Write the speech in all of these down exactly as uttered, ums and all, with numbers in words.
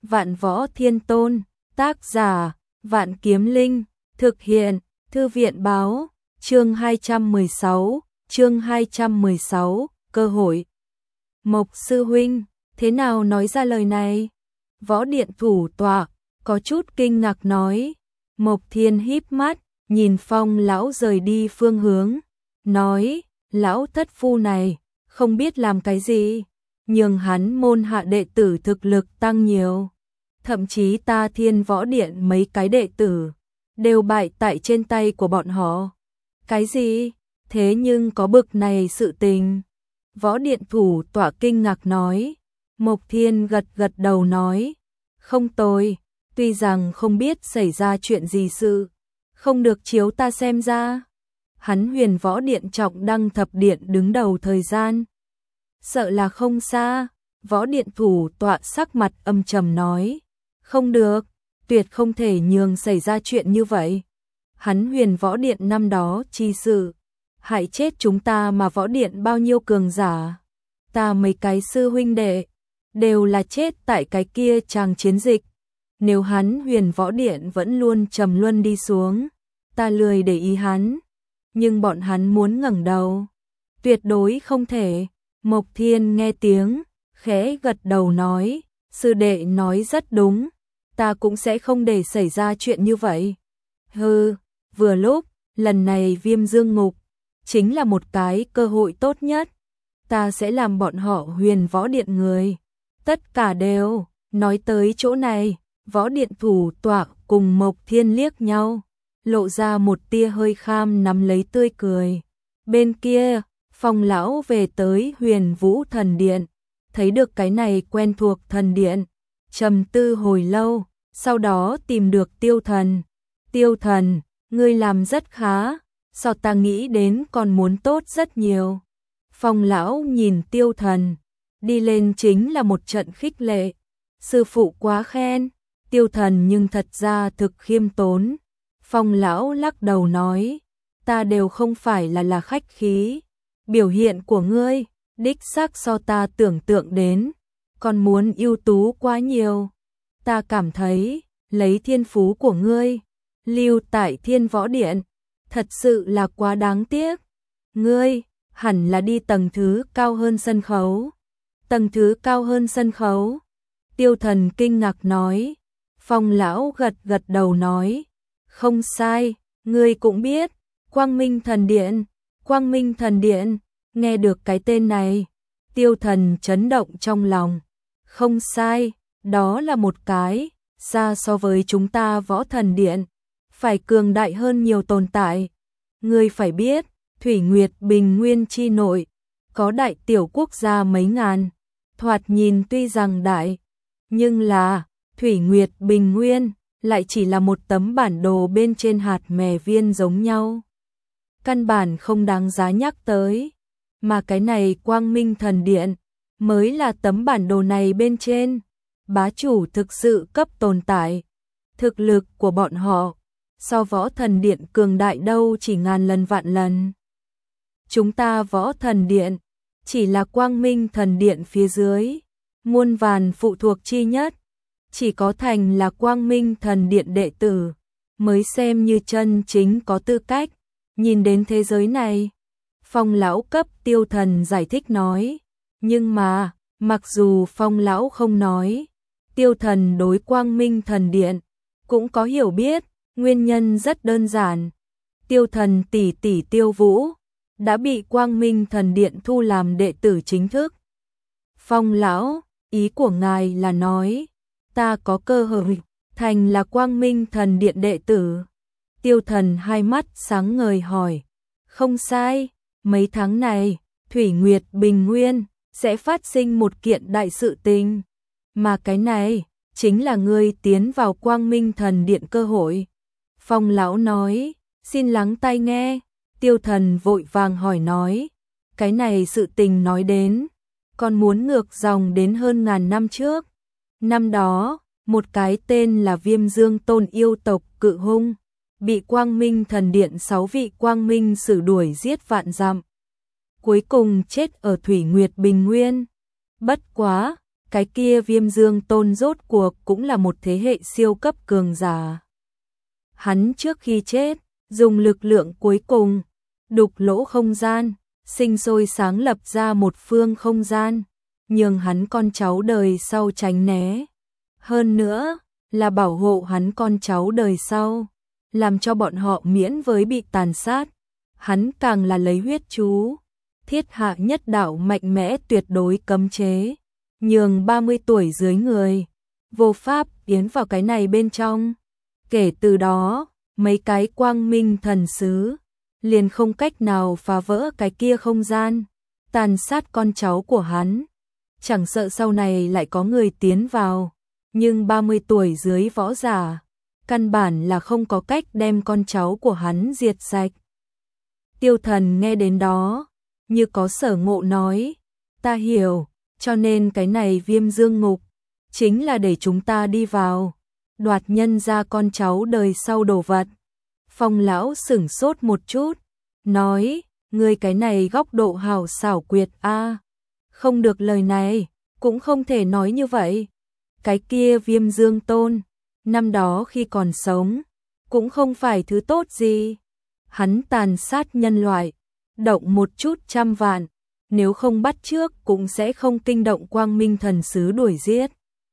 Vạn Võ Thiên Tôn, tác giả, Vạn Kiếm Linh, thực hiện, Thư viện báo, chương hai trăm mười sáu, chương hai trăm mười sáu, cơ hội. Mộc sư huynh, thế nào nói ra lời này? Võ điện thủ tọa, có chút kinh ngạc nói. Mộc Thiên híp mắt, nhìn Phong lão rời đi phương hướng, nói, lão thất phu này, không biết làm cái gì, nhưng hắn môn hạ đệ tử thực lực tăng nhiều. Thậm chí ta Thiên Võ Điện mấy cái đệ tử, đều bại tại trên tay của bọn họ. Cái gì? Thế nhưng có bực này sự tình. Võ điện thủ tọa kinh ngạc nói. Mộc Thiên gật gật đầu nói. Không tồi, tuy rằng không biết xảy ra chuyện gì sự, không được chiếu ta xem ra. Hắn Huyền Võ Điện trọng đăng thập điện đứng đầu thời gian. Sợ là không xa, Võ điện thủ tọa sắc mặt âm trầm nói. Không được, tuyệt không thể nhường xảy ra chuyện như vậy. Hắn Huyền Võ Điện năm đó chi sự, hại chết chúng ta mà Võ Điện bao nhiêu cường giả. Ta mấy cái sư huynh đệ, đều là chết tại cái kia tràng chiến dịch. Nếu hắn Huyền Võ Điện vẫn luôn trầm luân đi xuống, ta lười để ý hắn. Nhưng bọn hắn muốn ngẩng đầu, tuyệt đối không thể. Mộc Thiên nghe tiếng, khẽ gật đầu nói, sư đệ nói rất đúng, ta cũng sẽ không để xảy ra chuyện như vậy. Hừ, vừa lúc, lần này Viêm Dương Ngục, chính là một cái cơ hội tốt nhất. Ta sẽ làm bọn họ Huyền Võ Điện người. Tất cả đều, nói tới chỗ này, Võ Điện thủ tọa cùng Mộc Thiên liếc nhau, lộ ra một tia hơi kham nắm lấy tươi cười. Bên kia, Phong lão về tới Huyền Vũ Thần Điện, thấy được cái này quen thuộc thần điện, trầm tư hồi lâu, sau đó tìm được Tiêu Thần. Tiêu Thần, ngươi làm rất khá, so ta nghĩ đến còn muốn tốt rất nhiều. Phong lão nhìn Tiêu Thần, đi lên chính là một trận khích lệ. Sư phụ quá khen. Tiêu Thần nhưng thật ra thực khiêm tốn. Phong lão lắc đầu nói, ta đều không phải là là khách khí. Biểu hiện của ngươi, đích xác so ta tưởng tượng đến, còn muốn ưu tú quá nhiều. Ta cảm thấy, lấy thiên phú của ngươi, lưu tại Thiên Võ Điện, thật sự là quá đáng tiếc. Ngươi, hẳn là đi tầng thứ cao hơn sân khấu. Tầng thứ cao hơn sân khấu. Tiêu Thần kinh ngạc nói. Phong lão gật gật đầu nói. Không sai, ngươi cũng biết, Quang Minh Thần Điện, Quang Minh Thần Điện, nghe được cái tên này, Tiêu Thần chấn động trong lòng. Không sai, đó là một cái, xa so với chúng ta Võ Thần Điện, phải cường đại hơn nhiều tồn tại. Ngươi phải biết, Thủy Nguyệt Bình Nguyên chi nội, có đại tiểu quốc gia mấy ngàn, thoạt nhìn tuy rằng đại, nhưng là, Thủy Nguyệt Bình Nguyên, lại chỉ là một tấm bản đồ bên trên hạt mè viên giống nhau. Căn bản không đáng giá nhắc tới, mà cái này Quang Minh Thần Điện, mới là tấm bản đồ này bên trên, bá chủ thực sự cấp tồn tại. Thực lực của bọn họ, so Võ Thần Điện cường đại đâu chỉ ngàn lần vạn lần. Chúng ta Võ Thần Điện, chỉ là Quang Minh Thần Điện phía dưới, muôn vàn phụ thuộc chi nhất. Chỉ có thành là Quang Minh Thần Điện đệ tử, mới xem như chân chính có tư cách, nhìn đến thế giới này. Phong lão cấp Tiêu Thần giải thích nói, nhưng mà, mặc dù Phong lão không nói, Tiêu Thần đối Quang Minh Thần Điện, cũng có hiểu biết, nguyên nhân rất đơn giản. Tiêu Thần tỷ tỷ Tiêu Vũ, đã bị Quang Minh Thần Điện thu làm đệ tử chính thức. Phong lão, ý của ngài là nói, ta có cơ hội thành là Quang Minh Thần Điện đệ tử. Tiêu Thần hai mắt sáng ngời hỏi. Không sai, mấy tháng này, Thủy Nguyệt Bình Nguyên sẽ phát sinh một kiện đại sự tình. Mà cái này, chính là ngươi tiến vào Quang Minh Thần Điện cơ hội. Phong lão nói, xin lắng tai nghe. Tiêu Thần vội vàng hỏi nói, cái này sự tình nói đến, còn muốn ngược dòng đến hơn ngàn năm trước. Năm đó, một cái tên là Viêm Dương Tôn yêu tộc cự hung, bị Quang Minh Thần Điện sáu vị Quang Minh sử đuổi giết vạn dặm. Cuối cùng chết ở Thủy Nguyệt Bình Nguyên. Bất quá, cái kia Viêm Dương Tôn rốt cuộc cũng là một thế hệ siêu cấp cường giả. Hắn trước khi chết, dùng lực lượng cuối cùng, đục lỗ không gian, sinh sôi sáng lập ra một phương không gian, nhường hắn con cháu đời sau tránh né. Hơn nữa, là bảo hộ hắn con cháu đời sau, làm cho bọn họ miễn với bị tàn sát. Hắn càng là lấy huyết chú, thiết hạ nhất đạo mạnh mẽ tuyệt đối cấm chế, nhường ba mươi tuổi dưới người, vô pháp tiến vào cái này bên trong. Kể từ đó, mấy cái quang minh thần sứ liền không cách nào phá vỡ cái kia không gian, tàn sát con cháu của hắn. Chẳng sợ sau này lại có người tiến vào, nhưng ba mươi tuổi dưới võ giả, căn bản là không có cách đem con cháu của hắn diệt sạch. Tiêu Thần nghe đến đó, như có sở ngộ nói, ta hiểu, cho nên cái này Viêm Dương Ngục, chính là để chúng ta đi vào, đoạt nhân ra con cháu đời sau đồ vật. Phong lão sửng sốt một chút, nói, ngươi cái này góc độ hảo xảo quyệt a, không được lời này, cũng không thể nói như vậy. Cái kia Viêm Dương Tôn, năm đó khi còn sống, cũng không phải thứ tốt gì. Hắn tàn sát nhân loại, động một chút trăm vạn, nếu không bắt trước cũng sẽ không kinh động quang minh thần sứ đuổi giết.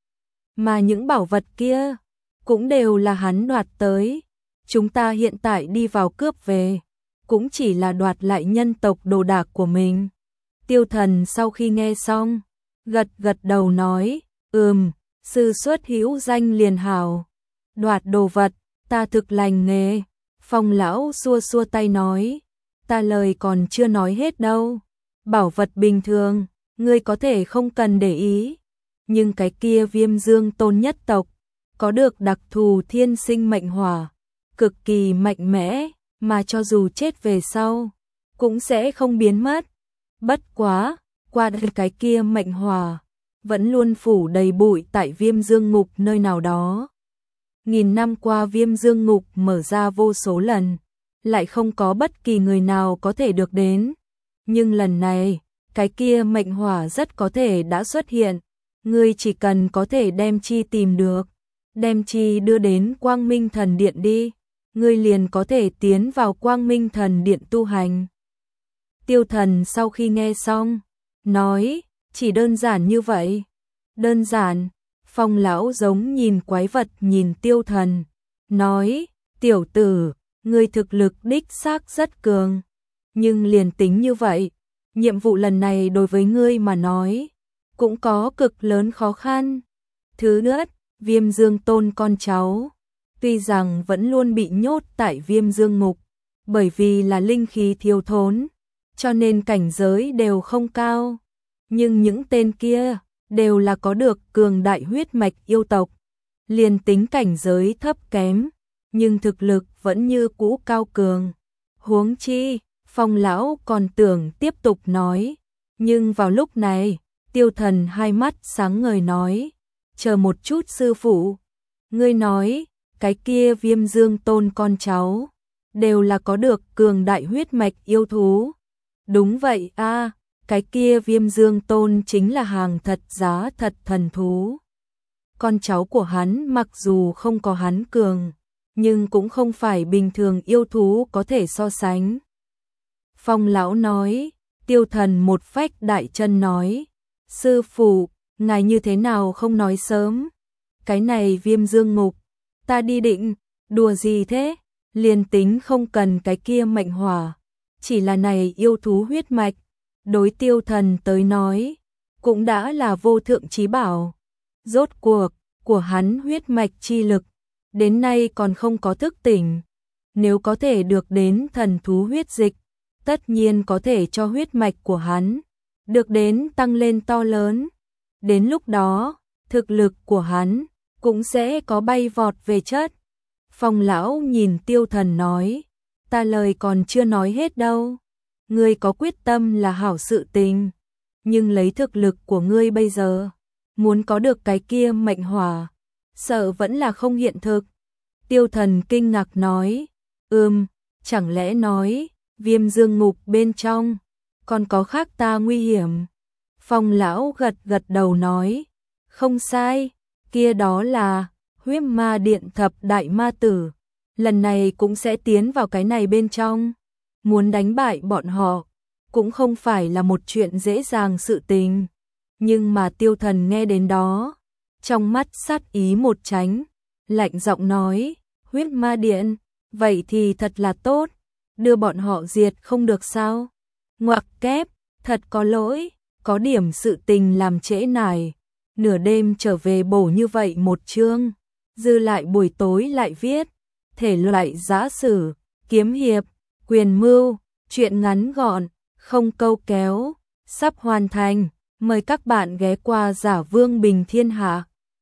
Mà những bảo vật kia, cũng đều là hắn đoạt tới. Chúng ta hiện tại đi vào cướp về, cũng chỉ là đoạt lại nhân tộc đồ đạc của mình. Tiêu Thần sau khi nghe xong, gật gật đầu nói, ừm, sư xuất hữu danh liền hảo. Đoạt đồ vật, ta thực lành nghề. Phong lão xua xua tay nói, ta lời còn chưa nói hết đâu. Bảo vật bình thường, ngươi có thể không cần để ý. Nhưng cái kia Viêm Dương Tôn nhất tộc, có được đặc thù thiên sinh mệnh hỏa, cực kỳ mạnh mẽ, mà cho dù chết về sau, cũng sẽ không biến mất. Bất quá, qua cái kia mệnh hỏa, vẫn luôn phủ đầy bụi tại Viêm Dương Ngục nơi nào đó. Nghìn năm qua Viêm Dương Ngục mở ra vô số lần, lại không có bất kỳ người nào có thể được đến. Nhưng lần này, cái kia mệnh hỏa rất có thể đã xuất hiện. Ngươi chỉ cần có thể đem chi tìm được, đem chi đưa đến Quang Minh Thần Điện đi, ngươi liền có thể tiến vào Quang Minh Thần Điện tu hành. Tiêu Thần sau khi nghe xong, nói, chỉ đơn giản như vậy. Đơn giản. Phong lão giống nhìn quái vật nhìn Tiêu Thần, nói, tiểu tử, ngươi thực lực đích xác rất cường, nhưng liền tính như vậy, nhiệm vụ lần này đối với ngươi mà nói, cũng có cực lớn khó khăn. Thứ nhất, Viêm Dương Tôn con cháu, tuy rằng vẫn luôn bị nhốt tại Viêm Dương Ngục, bởi vì là linh khí thiếu thốn, cho nên cảnh giới đều không cao, nhưng những tên kia đều là có được cường đại huyết mạch yêu tộc, liền tính cảnh giới thấp kém, nhưng thực lực vẫn như cũ cao cường. Huống chi, Phong lão còn tưởng tiếp tục nói, nhưng vào lúc này, Tiêu Thần hai mắt sáng ngời nói, chờ một chút sư phụ, ngươi nói, cái kia Viêm Dương Tôn con cháu, đều là có được cường đại huyết mạch yêu thú. Đúng vậy a, cái kia Viêm Dương Tôn chính là hàng thật giá thật thần thú. Con cháu của hắn mặc dù không có hắn cường, nhưng cũng không phải bình thường yêu thú có thể so sánh. Phong lão nói, Tiêu Thần một phách đại chân nói, sư phụ, ngài như thế nào không nói sớm? Cái này Viêm Dương Ngục, ta đi định, đùa gì thế? Liền tính không cần cái kia mệnh hỏa, chỉ là này yêu thú huyết mạch, đối Tiêu Thần tới nói, cũng đã là vô thượng chí bảo. Rốt cuộc, của hắn huyết mạch chi lực, đến nay còn không có thức tỉnh. Nếu có thể được đến thần thú huyết dịch, tất nhiên có thể cho huyết mạch của hắn được đến tăng lên to lớn. Đến lúc đó, thực lực của hắn cũng sẽ có bay vọt về chất. Phong lão nhìn Tiêu Thần nói, ta lời còn chưa nói hết đâu. Ngươi có quyết tâm là hảo sự tình, nhưng lấy thực lực của ngươi bây giờ, muốn có được cái kia mệnh hỏa, sợ vẫn là không hiện thực. Tiêu Thần kinh ngạc nói, ừm, chẳng lẽ nói, Viêm Dương Ngục bên trong, còn có khác ta nguy hiểm. Phong lão gật gật đầu nói, Không sai, kia đó là Huyết Ma Điện thập đại ma tử. Lần này cũng sẽ tiến vào cái này bên trong. Muốn đánh bại bọn họ cũng không phải là một chuyện dễ dàng sự tình. Nhưng mà Tiêu Thần nghe đến đó, trong mắt sát ý một tránh, lạnh giọng nói, Huyết Ma Điện, vậy thì thật là tốt, đưa bọn họ diệt không được sao? Ngoặc kép, thật có lỗi, có điểm sự tình làm trễ nải, nửa đêm trở về bổ như vậy một chương, dư lại buổi tối lại viết, thể loại giã sử, kiếm hiệp, quyền mưu, truyện ngắn gọn, không câu kéo, sắp hoàn thành, mời các bạn ghé qua Giả Vương Bình Thiên Hạ.